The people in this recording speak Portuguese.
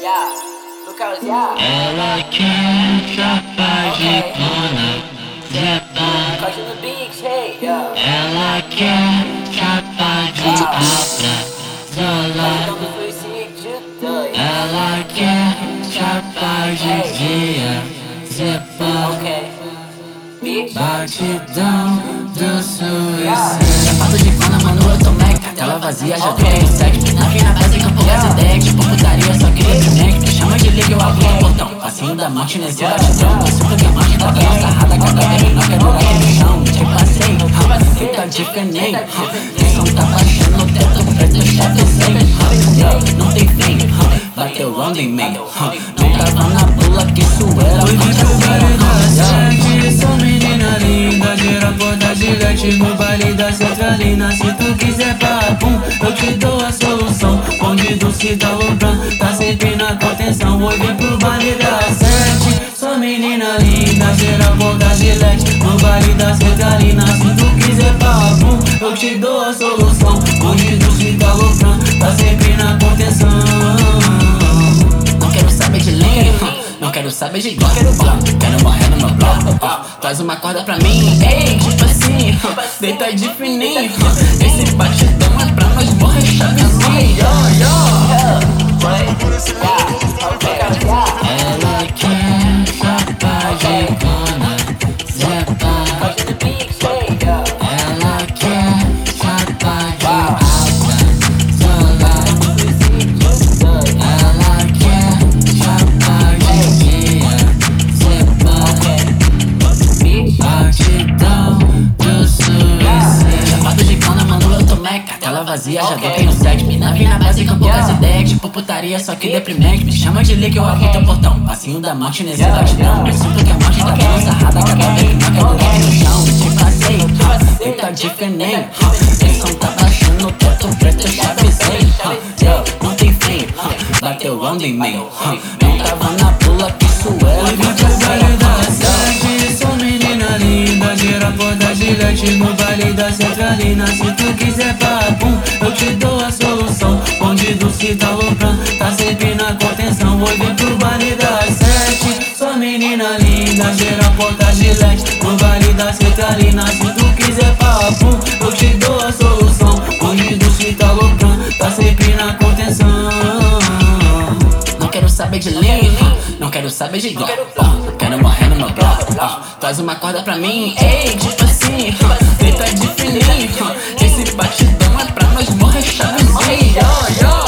Yeah, Lucas, yeah. Ela quer chapa de cona, zepa. Corte no beat, hey, yeah. Ela quer chapa de alta, zola. Então do suicídio, doido. Ela quer chapa de dia, zepa. Ok. Bitch. Batidão do suicídio. Chapado de cona, mano, eu tô meca. Tela vazia, já tô no sexo. Na fina base, campo gás ideia. Tipo putaria, só queria primeiro. Me chama de liga, eu abro o portão. Passinho da morte nesse batidão. Que suco que a morte tá dando sarrada. Cada vez menor que dura aqui no chão. Te passei, fica de fenem. O som tá baixando no teto preto, chavezei. Não tem fim, bateu round em meio. Não tava na bula que suera. Sou menina linda, gira porta gigante no baile da Centralina. Se tu quiser papum, eu te dou a solução. Bonde do Citalopran, tá sempre na contenção. Vou vir pro baile da Sete. Sou menina linda, gira porta gigante no baile da Centralina. Se tu quiser papum, eu te dou a solução. Bonde do Citalopran, tá sempre na contenção. Não quero saber de linha, não quero saber de bloco. Quero morrer no meu bloco. Traz uma corda pra mim, ei, tipo assim, deita de fininho. Esse batidão é pra nós morrer chavezinho. Ela quer chapa de cona, zepa. Corte no beat, hey, yeah. Ela quer chapa de alta, zola. Ela quer chapa de dia, zepa. Batidão do suicídio. Chapado de cona, mano, eu tô meca. Tela vazia, já dei no set. Mina vem na base com poucas ideias. Tipo putaria, só que deprimente. Me chama de liga, eu abro teu portão. Passinho da morte nesse batidão. Eu sinto que a morte tá dando sarrada. Cada vez menor que eu dura aqui no chão. Te passei, fica de fenem. O som tá baixando no teto preto, eu chavezei. Não tem fim, bateu round em meio. Não tava na pula que suera. Sou menina linda, gira porta gigante no baile da Centralina. Se tu quiser papum, eu te dou a solução. Bonde do Citalopran, tá sempre na contenção. Vou vir pro baile da Sete. Sou menina linda, gira porta gigante no baile da Centralina. Se tu quiser papum, eu te dou a solução. Bonde do Citalopran, tá sempre na contenção. Não quero saber de linha, não quero saber de bloco. Quero morrer no meu bloco. Traz uma corda pra mim, ei, tipo assim, deita de fininho. Esse batidão é pra nós morrer chavezinho.